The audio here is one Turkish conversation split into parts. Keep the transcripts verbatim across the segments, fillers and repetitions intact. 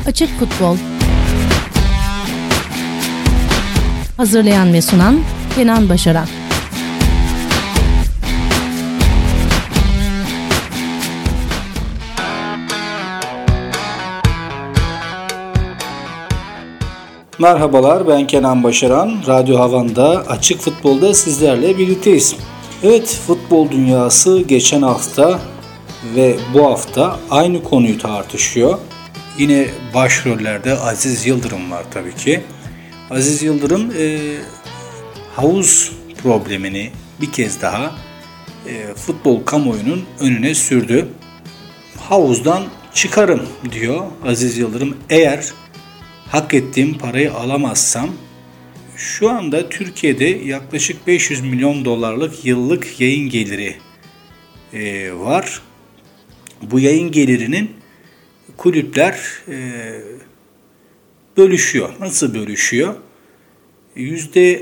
Açık Futbol. Hazırlayan ve sunan Kenan Başaran. Merhabalar, ben Kenan Başaran. Radyo Havan'da Açık Futbol'da sizlerle birlikteyiz. Evet, futbol dünyası geçen hafta ve bu hafta aynı konuyu tartışıyor. Yine başrollerde Aziz Yıldırım var tabii ki. Aziz Yıldırım e, havuz problemini bir kez daha e, futbol kamuoyunun önüne sürdü. Havuzdan çıkarım diyor Aziz Yıldırım. Eğer hak ettiğim parayı alamazsam, şu anda Türkiye'de yaklaşık beş yüz milyon dolarlık yıllık yayın geliri e, var. Bu yayın gelirinin kulüpler e, bölüşüyor. Nasıl bölüşüyor? Yüzde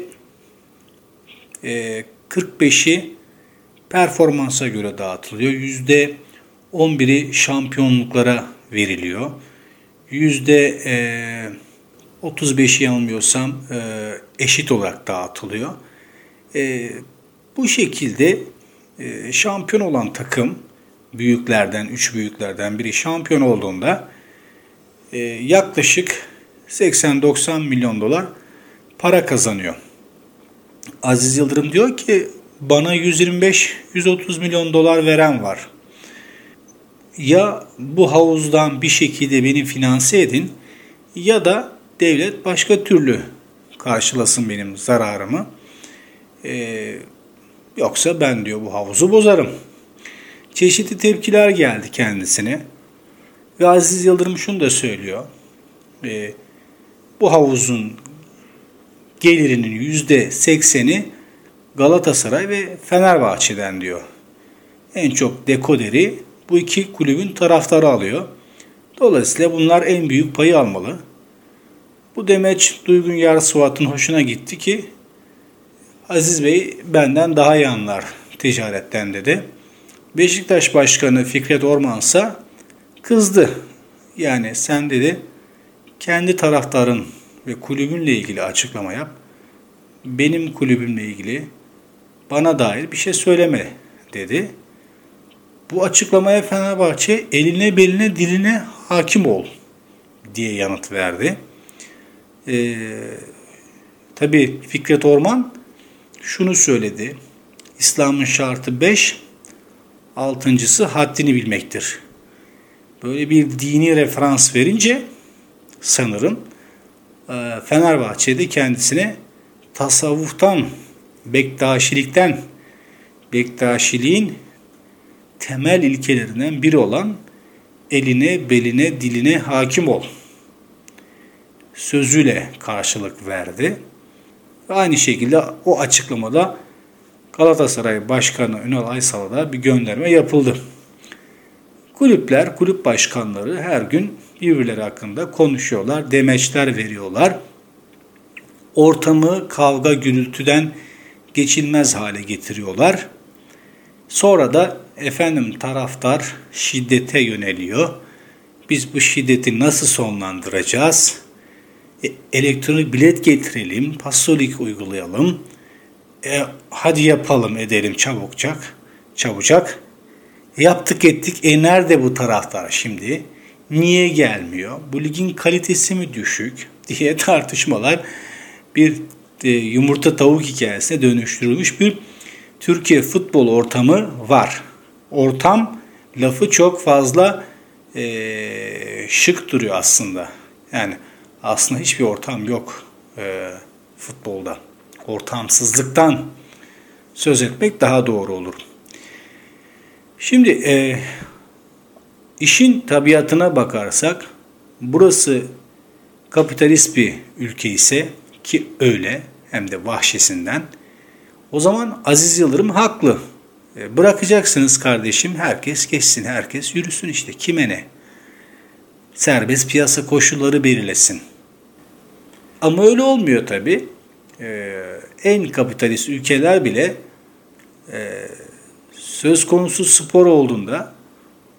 kırk beşi performansa göre dağıtılıyor. Yüzde on biri şampiyonluklara veriliyor. Yüzde otuz beşi yanılmıyorsam e, eşit olarak dağıtılıyor. E, bu şekilde e, şampiyon olan takım, büyüklerden, üç büyüklerden biri şampiyon olduğunda e, yaklaşık seksen doksan milyon dolar para kazanıyor. Aziz Yıldırım diyor ki bana yüz yirmi beş yüz otuz milyon dolar veren var. Ya bu havuzdan bir şekilde beni finanse edin ya da devlet başka türlü karşılasın benim zararımı. Ee, yoksa ben diyor bu havuzu bozarım. Çeşitli tepkiler geldi kendisine. Ve Aziz Yıldırım şunu da söylüyor. Ee, bu havuzun gelirinin yüzde sekseni Galatasaray ve Fenerbahçe'den diyor. En çok dekoderi bu iki kulübün taraftarı alıyor. Dolayısıyla bunlar en büyük payı almalı. Bu demeç Duygun Yarsuvat'ın hoşuna gitti ki Aziz Bey benden daha iyi anlar ticaretten dedi. Beşiktaş Başkanı Fikret Ormansa kızdı. Yani sen dedi kendi taraftarın ve kulübünle ilgili açıklama yap. Benim kulübümle ilgili bana dair bir şey söyleme dedi. Bu açıklamaya Fenerbahçe eline beline diline hakim ol diye yanıt verdi. Ee, tabii Fikret Orman şunu söyledi. İslam'ın şartı beş, altıncısı haddini bilmektir. Böyle bir dini referans verince sanırım Fenerbahçe'de kendisine tasavvuftan, Bektaşilikten, Bektaşiliğin temel ilkelerinden biri olan eline, beline, diline hakim ol sözüyle karşılık verdi. Aynı şekilde o açıklamada Galatasaray Başkanı Ünal Aysal'a da bir gönderme yapıldı. Kulüpler, kulüp başkanları her gün birbirleri hakkında konuşuyorlar, demeçler veriyorlar. Ortamı kavga gürültüden geçilmez hale getiriyorlar. Sonra da efendim taraftar şiddete yöneliyor. Biz bu şiddeti nasıl sonlandıracağız? E, elektronik bilet getirelim, pasolik uygulayalım. E, hadi yapalım edelim çabukçak, çabucak. E, yaptık ettik. E nerede bu taraftar şimdi? Niye gelmiyor? Bu ligin kalitesi mi düşük? Diye tartışmalar bir e, yumurta tavuk hikayesine dönüştürülmüş bir Türkiye futbol ortamı var. Ortam lafı çok fazla e, şık duruyor aslında. Yani aslında hiçbir ortam yok e, futbolda. Ortamsızlıktan söz etmek daha doğru olur. Şimdi e, işin tabiatına bakarsak burası kapitalist bir ülke ise ki öyle hem de vahşesinden, o zaman Aziz Yıldırım haklı. E, bırakacaksınız kardeşim, herkes geçsin, herkes yürüsün işte, kime ne? Serbest piyasa koşulları belirlesin. Ama öyle olmuyor tabii. E, en kapitalist ülkeler bile e, söz konusu spor olduğunda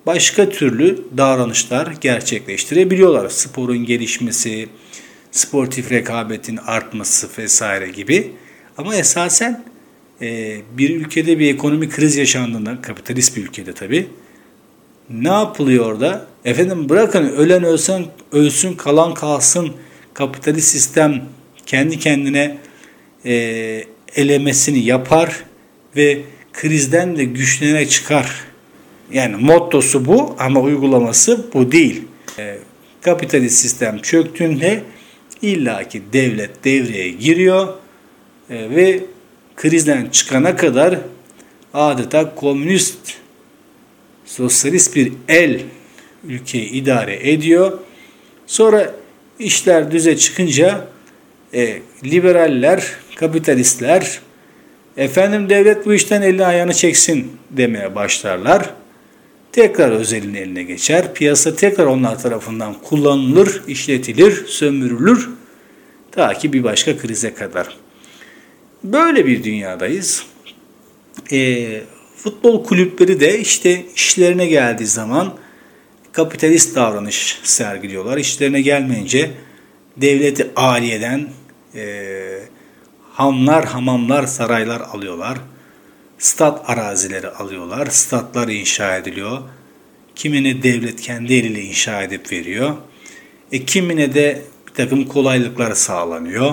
başka türlü davranışlar gerçekleştirebiliyorlar. Sporun gelişmesi, sportif rekabetin artması vesaire gibi. Ama esasen e, bir ülkede bir ekonomik kriz yaşandığında, kapitalist bir ülkede tabii, ne yapılıyor orada? Efendim bırakın ölen ölsün, ölsün kalan kalsın, kapitalist sistem kendi kendine e, elemesini yapar ve krizden de güçlenerek çıkar. Yani mottosu bu ama uygulaması bu değil. E, kapitalist sistem çöktüğünde illaki devlet devreye giriyor e, ve krizden çıkana kadar adeta komünist, sosyalist bir el ülkeyi idare ediyor. Sonra işler düze çıkınca e, liberaller, kapitalistler efendim devlet bu işten elini ayağını çeksin demeye başlarlar. Tekrar özelin eline geçer. Piyasa tekrar onlar tarafından kullanılır, işletilir, sömürülür. Ta ki bir başka krize kadar. Böyle bir dünyadayız. E, futbol kulüpleri de işte işlerine geldiği zaman kapitalist davranış sergiliyorlar. İşlerine gelmeyince devleti aliyeden e, hamlar, hamamlar, saraylar alıyorlar. Stat arazileri alıyorlar. Statlar inşa ediliyor. Kimine devlet kendi eliyle inşa edip veriyor. E, kimine de bir takım kolaylıklar sağlanıyor.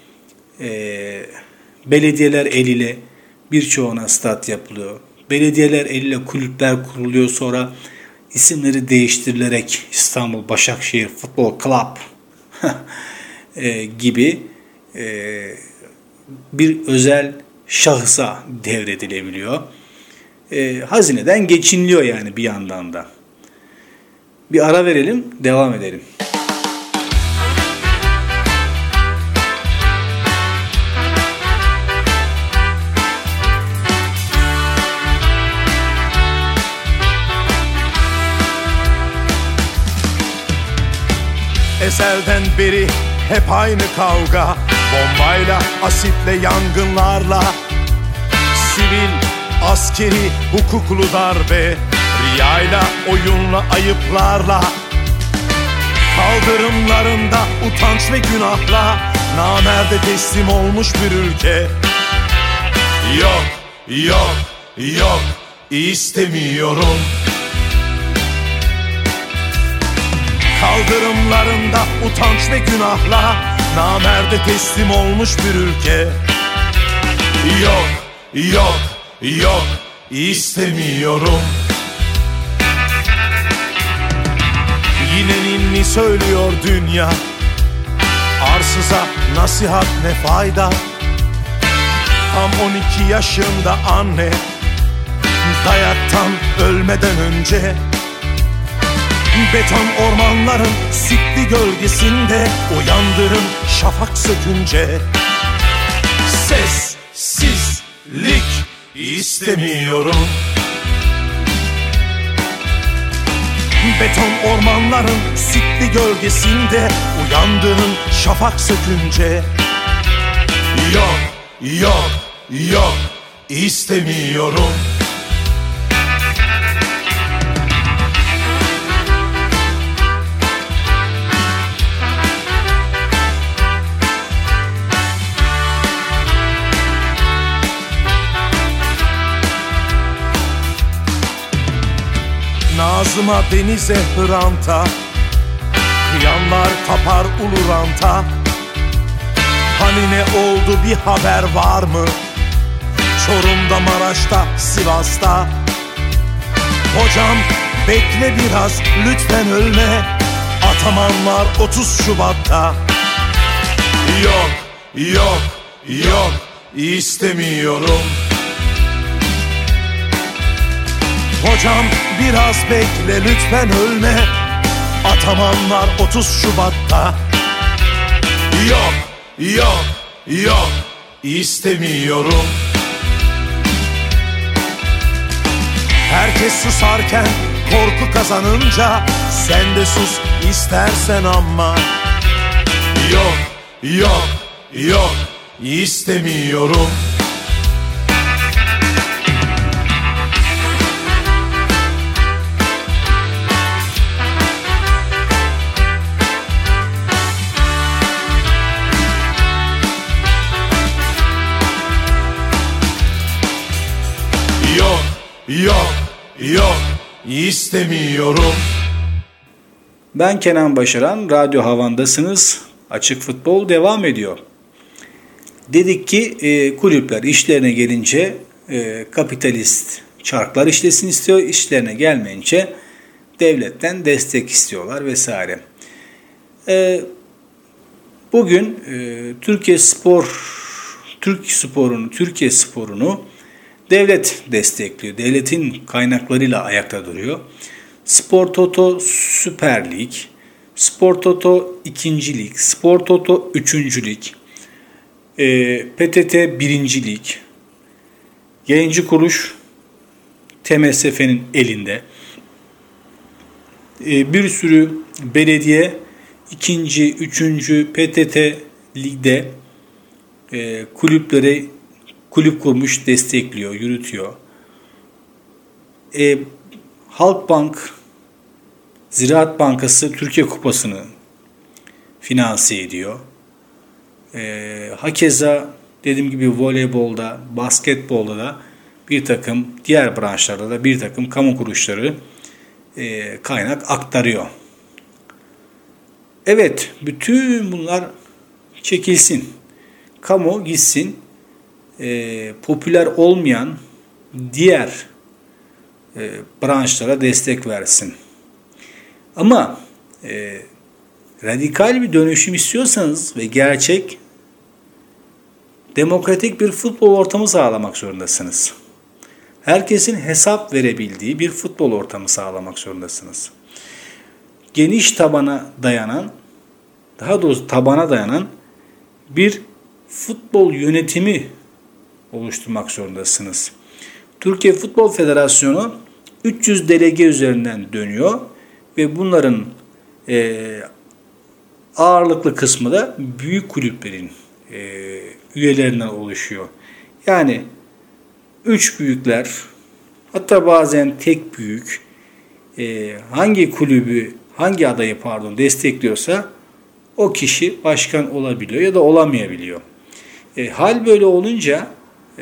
E, belediyeler eliyle birçoğuna stat yapılıyor. Belediyeler eliyle kulüpler kuruluyor. Sonra isimleri değiştirilerek İstanbul Başakşehir Futbol Club e, gibi e, bir özel şahısa devredilebiliyor. E, hazineden geçiniliyor yani bir yandan da. Bir ara verelim, devam edelim. Ezelden beri hep aynı kavga, bombayla, asitle, yangınlarla, sivil, askeri, hukuklu darbe, riyayla, oyunla, ayıplarla, kaldırımlarında utanç ve günahla, namerde teslim olmuş bir ülke. Yok, yok, yok, istemiyorum. Kaldırımlarında utanç ve günahla, namerde teslim olmuş bir ülke. Yok, yok, yok, istemiyorum. Yine ninni söylüyor dünya, arsıza nasihat ne fayda. Tam on iki yaşında anne, dayaktan ölmeden önce beton ormanların sitli gölgesinde uyandırın şafak sökünce. Sessizlik istemiyorum. Beton ormanların sitli gölgesinde uyandırın şafak sökünce. Yok, yok, yok, istemiyorum. Nazım'a, denize, Hrant'a, kıyanlar tapar ulu ranta. Hani ne oldu bir haber var mı? Çorum'da, Maraş'ta, Sivas'ta. Hocam bekle biraz, lütfen ölme. Atamanlar otuz Şubat'ta. Yok, yok, yok, istemiyorum. Hocam biraz bekle, lütfen ölme. Atamanlar otuz Şubat'ta. Yok, yok, yok, istemiyorum. Herkes susarken korku kazanınca sen de sus istersen ama. Yok, yok, yok, istemiyorum. istemiyorum. Ben Kenan Başaran, Radyo Havan'dasınız. Açık Futbol devam ediyor. Dedik ki e, kulüpler işlerine gelince e, kapitalist çarklar işlesin istiyor. İşlerine gelmeyince devletten destek istiyorlar vesaire. E, bugün e, Türkiye Spor, Türk Spor'unu, Türkiye Spor'unu devlet destekliyor. Devletin kaynaklarıyla ayakta duruyor. Spor Toto Süper Lig, Spor Toto ikinci Lig, Spor Toto üçüncü Lig, e, P T T birinci Lig, yayıncı kuruluş T M S F'nin elinde. E, bir sürü belediye ikinci, üçüncü P T T Lig'de e, kulüpleri kulüp kurmuş, destekliyor, yürütüyor. E, Halkbank, Ziraat Bankası Türkiye Kupası'nı finanse ediyor. E, hakeza dediğim gibi voleybolda, basketbolda da bir takım diğer branşlarda da bir takım kamu kuruluşları e, kaynak aktarıyor. Evet, bütün bunlar çekilsin. Kamu gitsin, e, popüler olmayan diğer e, branşlara destek versin. Ama e, radikal bir dönüşüm istiyorsanız ve gerçek demokratik bir futbol ortamı sağlamak zorundasınız. Herkesin hesap verebildiği bir futbol ortamı sağlamak zorundasınız. Geniş tabana dayanan, daha doğrusu tabana dayanan bir futbol yönetimi oluşturmak zorundasınız. Türkiye Futbol Federasyonu üç yüz delege üzerinden dönüyor ve bunların e, ağırlıklı kısmı da büyük kulüplerin e, üyelerinden oluşuyor. Yani üç büyükler, hatta bazen tek büyük e, hangi kulübü, hangi adayı pardon destekliyorsa o kişi başkan olabiliyor ya da olamayabiliyor. E, hal böyle olunca e,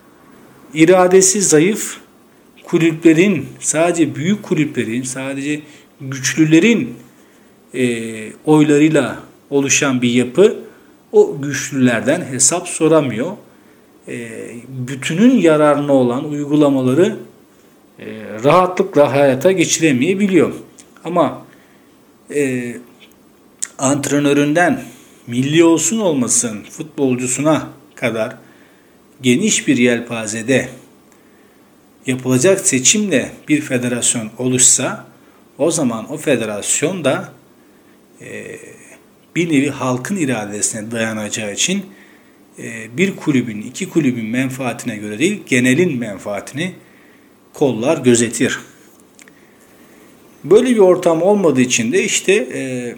iradesi zayıf kulüplerin, sadece büyük kulüplerin, sadece güçlülerin e, oylarıyla oluşan bir yapı o güçlülerden hesap soramıyor. E, bütünün yararına olan uygulamaları e, rahatlıkla hayata geçiremeyebiliyor. Ama e, antrenöründen milli olsun olmasın futbolcusuna kadar geniş bir yelpazede yapılacak seçimle bir federasyon oluşsa o zaman o federasyon da e, bir nevi halkın iradesine dayanacağı için e, bir kulübün, iki kulübün menfaatine göre değil, genelin menfaatini kollar, gözetir. Böyle bir ortam olmadığı için de işte e,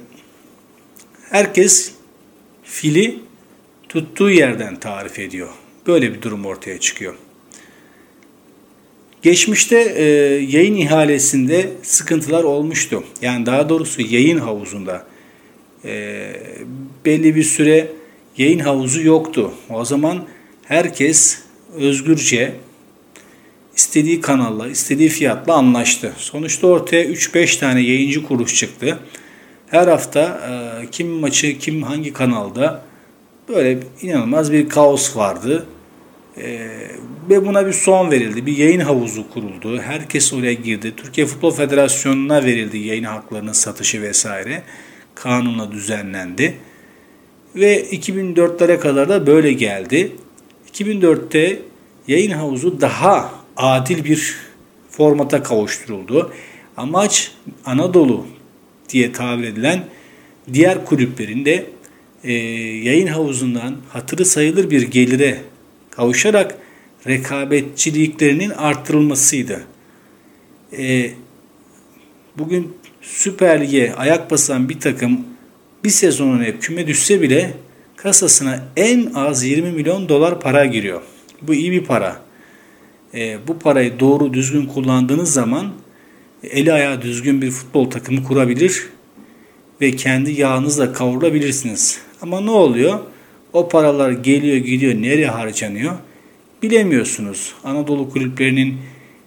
herkes fili tuttuğu yerden tarif ediyor. Böyle bir durum ortaya çıkıyor. Geçmişte e, yayın ihalesinde sıkıntılar olmuştu. Yani daha doğrusu yayın havuzunda e, belli bir süre yayın havuzu yoktu. O zaman herkes özgürce istediği kanalla, istediği fiyatla anlaştı. Sonuçta ortaya üç beş tane yayıncı kuruluş çıktı. Her hafta e, kim maçı, kim hangi kanalda, böyle inanılmaz bir kaos vardı. Ee, ve buna bir son verildi. Bir yayın havuzu kuruldu. Herkes oraya girdi. Türkiye Futbol Federasyonu'na verildi yayın haklarının satışı vesaire. Kanunla düzenlendi. Ve iki bin dörtlere kadar da böyle geldi. iki bin dörtte yayın havuzu daha adil bir formata kavuşturuldu. Amaç Anadolu diye tabir edilen diğer kulüplerin de e, yayın havuzundan hatırı sayılır bir gelire kavuşarak rekabetçiliklerinin artırılmasıydı. E, bugün Süper Lig'e ayak basan bir takım bir sezonun hep küme düşse bile kasasına en az yirmi milyon dolar para giriyor. Bu iyi bir para. E, bu parayı doğru düzgün kullandığınız zaman eli ayağı düzgün bir futbol takımı kurabilir ve kendi yağınızla kavrulabilirsiniz. Ama ne oluyor? O paralar geliyor gidiyor, nereye harcanıyor bilemiyorsunuz. Anadolu kulüplerinin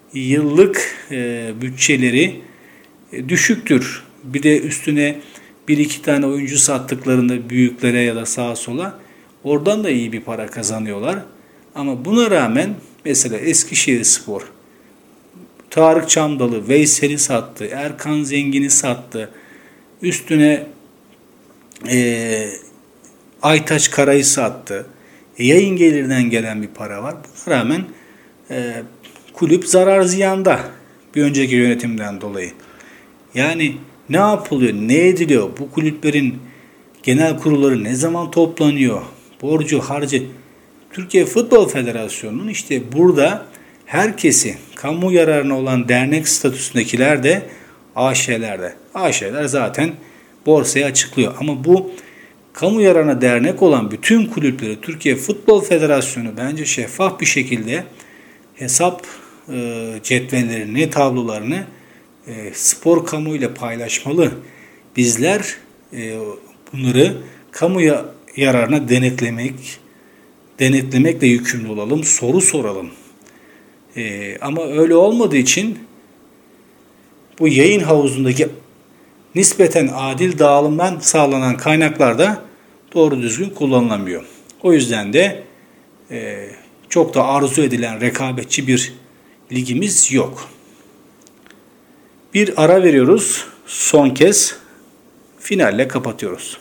yıllık e, bütçeleri e, düşüktür. Bir de üstüne bir iki tane oyuncu sattıklarında büyüklere ya da sağa sola oradan da iyi bir para kazanıyorlar. Ama buna rağmen mesela Eskişehirspor Tarık Çamdalı, Veysel'i sattı, Erkan Zengin'i sattı. Üstüne e, Aytaç Kara'yı sattı. E, yayın gelirinden gelen bir para var. Buna rağmen e, kulüp zarar ziyanda bir önceki yönetimden dolayı. Yani ne yapılıyor, ne ediliyor? Bu kulüplerin genel kurulları ne zaman toplanıyor? Borcu, harcı. Türkiye Futbol Federasyonu'nun işte burada herkesi, kamu yararına olan dernek statüsündekiler de A Ş'lerde. A Ş'ler zaten borsaya açıklıyor. Ama bu kamu yararına dernek olan bütün kulüpleri Türkiye Futbol Federasyonu bence şeffaf bir şekilde hesap e, cetvellerini, tablolarını e, spor kamu ile paylaşmalı. Bizler e, bunları kamu yararına denetlemek, denetlemekle yükümlü olalım, soru soralım. Ee, ama öyle olmadığı için bu yayın havuzundaki nispeten adil dağılımdan sağlanan kaynaklar da doğru düzgün kullanılamıyor. O yüzden de e, çok da arzu edilen rekabetçi bir ligimiz yok. Bir ara veriyoruz. Son kez finalle kapatıyoruz.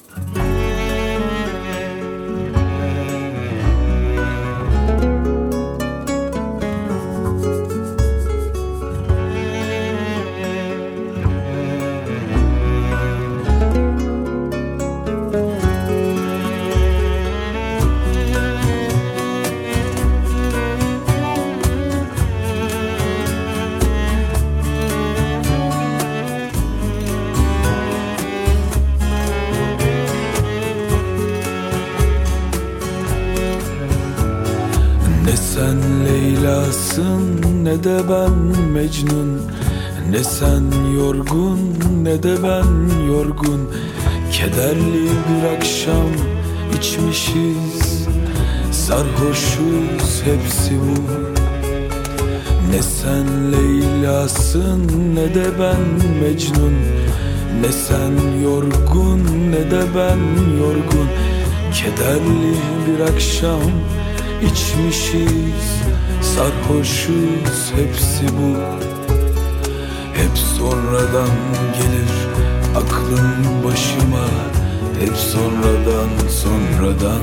Sen Leyla'sın ne de ben Mecnun, ne sen yorgun ne de ben yorgun. Kederli bir akşam içmişiz, sarhoşuz hepsi bu. Ne sen Leyla'sın ne de ben Mecnun, ne sen yorgun ne de ben yorgun. Kederli bir akşam İçmişiz, sarhoşuz hepsi bu. Hep sonradan gelir aklım başıma, hep sonradan sonradan.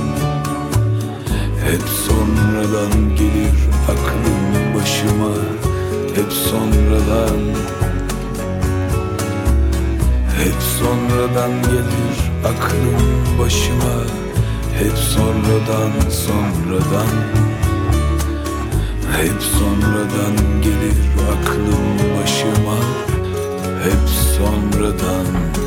Hep sonradan gelir aklım başıma, hep sonradan. Hep sonradan gelir aklım başıma, hep sonradan sonradan. Hep sonradan gelir aklım başıma, hep sonradan.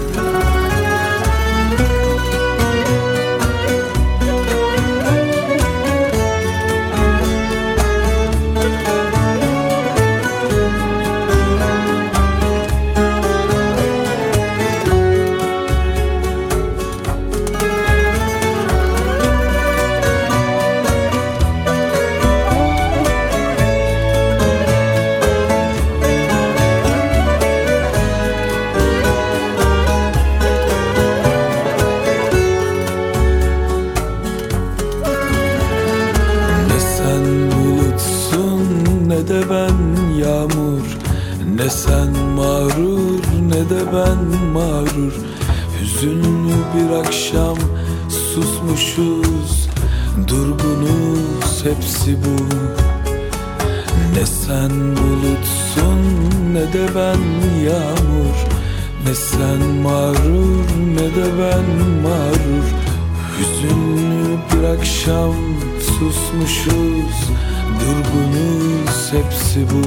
Ne de ben yağmur, ne sen mağrur, ne de ben mağrur. Hüzünlü bir akşam susmuşuz, durgunuz hepsi bu. Ne sen bulutsun, ne de ben yağmur, ne sen mağrur, ne de ben mağrur. Hüzünlü bir akşam susmuşuz, durgunuz hepsi bu.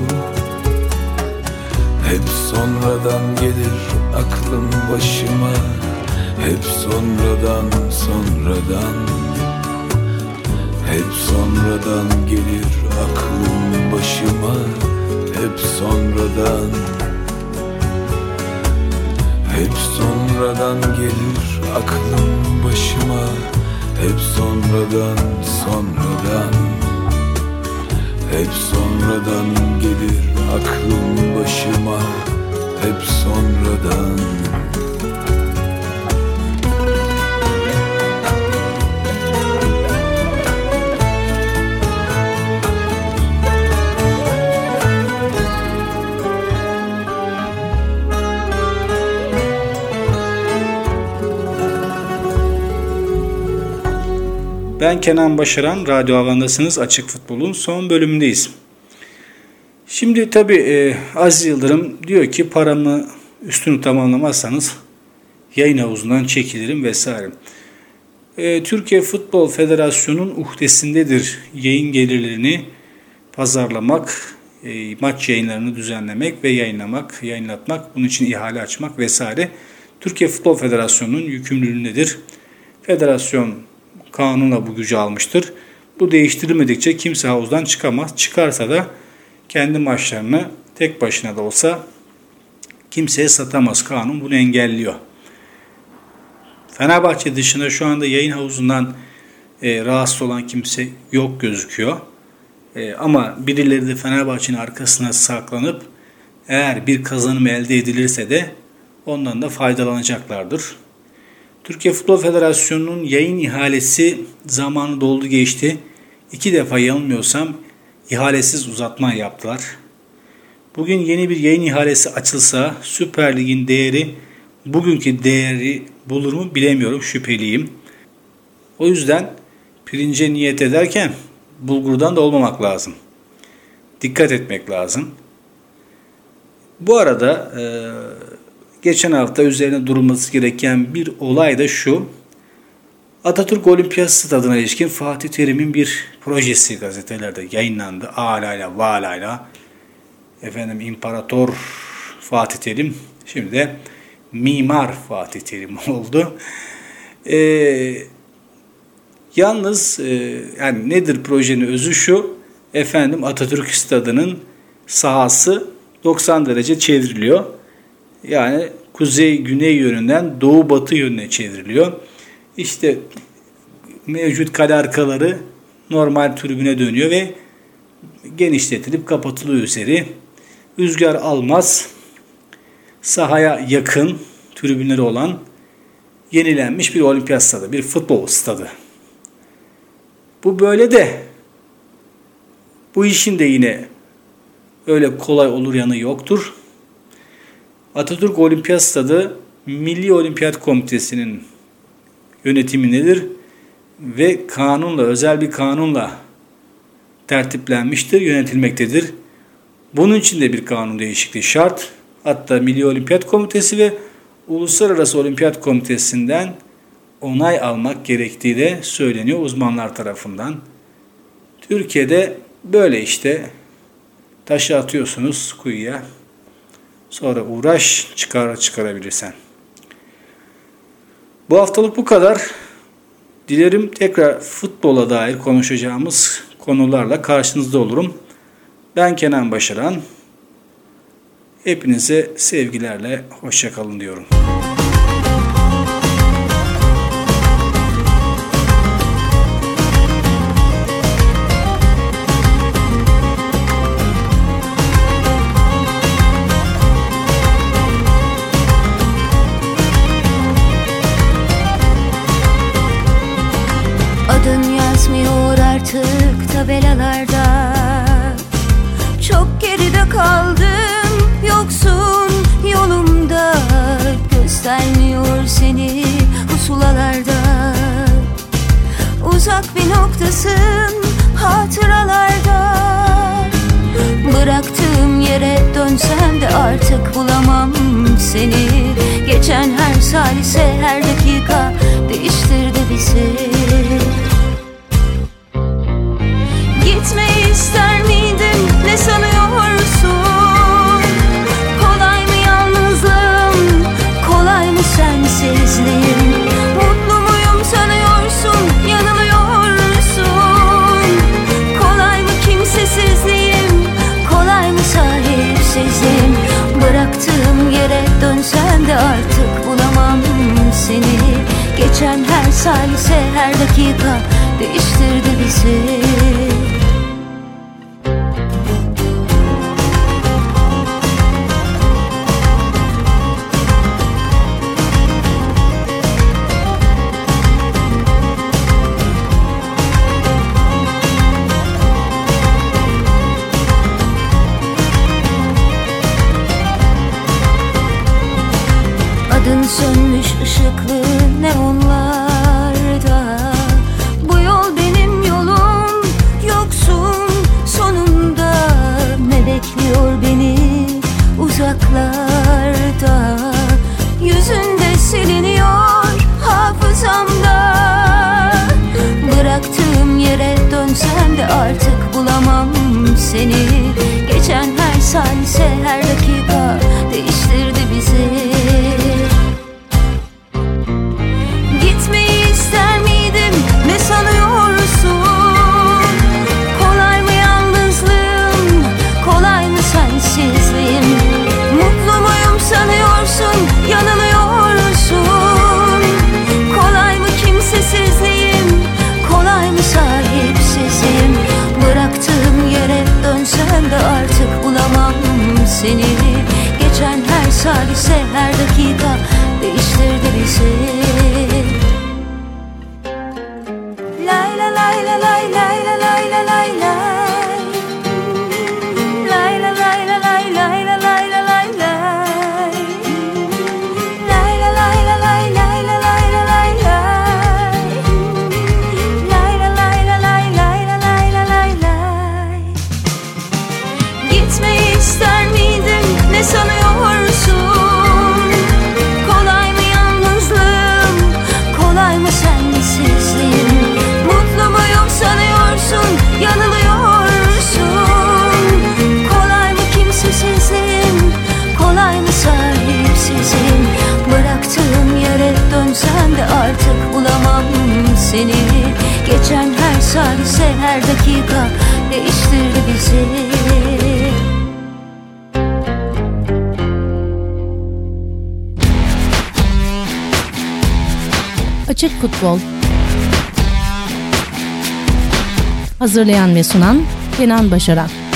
Hep sonradan gelir aklım başıma, hep sonradan sonradan. Hep sonradan gelir aklım başıma, hep sonradan. Hep sonradan gelir aklım başıma, hep sonradan sonradan. hep sonradan gelir aklım başıma, hep sonradan. Ben Kenan Başaran, Radyo Havan'dasınız. Açık Futbol'un son bölümündeyiz. Şimdi tabii e, Aziz Yıldırım diyor ki paramı üstünü tamamlamazsanız yayın havuzundan çekilirim vesaire. E, Türkiye Futbol Federasyonu'nun uhdesindedir yayın gelirlerini pazarlamak, e, maç yayınlarını düzenlemek ve yayınlamak, yayınlatmak, bunun için ihale açmak vesaire. Türkiye Futbol Federasyonu'nun yükümlülüğündedir. Federasyon kanunla bu gücü almıştır. Bu değiştirilmedikçe kimse havuzdan çıkamaz. Çıkarsa da kendi maçlarını tek başına da olsa kimseye satamaz. Kanun bunu engelliyor. Fenerbahçe dışında şu anda yayın havuzundan e, rahatsız olan kimse yok gözüküyor. E, ama birileri de Fenerbahçe'nin arkasına saklanıp eğer bir kazanım elde edilirse de ondan da faydalanacaklardır. Türkiye Futbol Federasyonu'nun yayın ihalesi zamanı doldu geçti. İki defa yanılmıyorsam ihalesiz uzatma yaptılar. Bugün yeni bir yayın ihalesi açılsa Süper Lig'in değeri bugünkü değeri bulur mu bilemiyorum, şüpheliyim. O yüzden pirince niyet ederken bulgurdan da olmamak lazım. Dikkat etmek lazım. Bu arada e, geçen hafta üzerine durulması gereken bir olay da şu. Atatürk Olimpiyat Stadı'na ilişkin Fatih Terim'in bir projesi gazetelerde yayınlandı. Alayla valayla. Efendim İmparator Fatih Terim şimdi de Mimar Fatih Terim oldu. Ee, yalnız e, yani nedir projenin özü şu. Efendim Atatürk Stadı'nın sahası doksan derece çevriliyor. Yani kuzey-güney yönünden doğu-batı yönüne çevriliyor. İşte mevcut kale arkaları normal tribüne dönüyor ve genişletilip kapatılıyor üzeri. Rüzgar almaz, sahaya yakın tribünleri olan yenilenmiş bir olimpiyat stadı, bir futbol stadı. Bu böyle de bu işin de yine öyle kolay olur yanı yoktur. Atatürk Olimpiyat Stadı Milli Olimpiyat Komitesi'nin yönetimindedir ve kanunla, özel bir kanunla tertiplenmiştir, yönetilmektedir. Bunun için de bir kanun değişikliği şart. Hatta Milli Olimpiyat Komitesi ve Uluslararası Olimpiyat Komitesi'nden onay almak gerektiği de söyleniyor uzmanlar tarafından. Türkiye'de böyle işte taşı atıyorsunuz kuyuya. Sonra uğraş çıkar çıkarabilirsen. Bu haftalık bu kadar. Dilerim tekrar futbola dair konuşacağımız konularla karşınızda olurum. Ben Kenan Başaran. Hepinize sevgilerle hoşça kalın diyorum. Adın yazmıyor artık tabelalarda. Çok geride kaldım, yoksun yolumda. Göstermiyor seni pusulalarda. Uzak bir noktasın hatıralarda. Bıraktığım yere dönsem de artık bulamam seni. Geçen her salise, her dakika değiştirdi bizi. Gitmeyi ister miydin, ne sanıyorsun? Kolay mı yalnızlığım, kolay mı sensizliğim? Mutlu muyum sanıyorsun, yanılıyorsun. Kolay mı kimsesizliğim, kolay mı sahipsizliğim? Bıraktığım yere dönsem de artık bulamam seni. Geçen her salise, her dakika değiştirdi bizi. Sönmüş ışıklı neonlarda. Bu yol benim yolum, yoksun sonunda. Ne bekliyor beni uzaklarda? Yüzünde siliniyor hafızamda. Bıraktığım yere dönsem de artık bulamam seni. Geçen her salise, her dakika değiştirdi bizi. Gitmeyi ister miydim, ne sanıyorsun? Kolay mı yalnızlığım, kolay mı sensizliğim? Mutlu muyum sanıyorsun, yanılıyorsun. Kolay mı kimsesizliğim, kolay mı sahipsizliğim? Bıraktığım yere dönsem de artık bulamam seni. Geçen her salise, her dakika değiştirdi bizi. Lay la lay la lay lay la lay la lay lay. Lay la lay la lay lay la lay la lay lay. Lay la lay la lay lay la lay la lay lay. Lay la lay la lay lay la lay la lay lay. Gitmeyi ister miydin, ne sanıyorsun? Kolay mı yalnızlığım, kolay mı sensizliğim? Mutlu muyum sanıyorsun, yanılıyorsun. Kolay mı kimsesizliğim, kolay mı sahipsizliğim? Bıraktığım yere dönsem de artık bulamam seni. Geçen her salise, her dakika değiştirdi bizi. Açık Futbol. Hazırlayan ve sunan Kenan Başaran.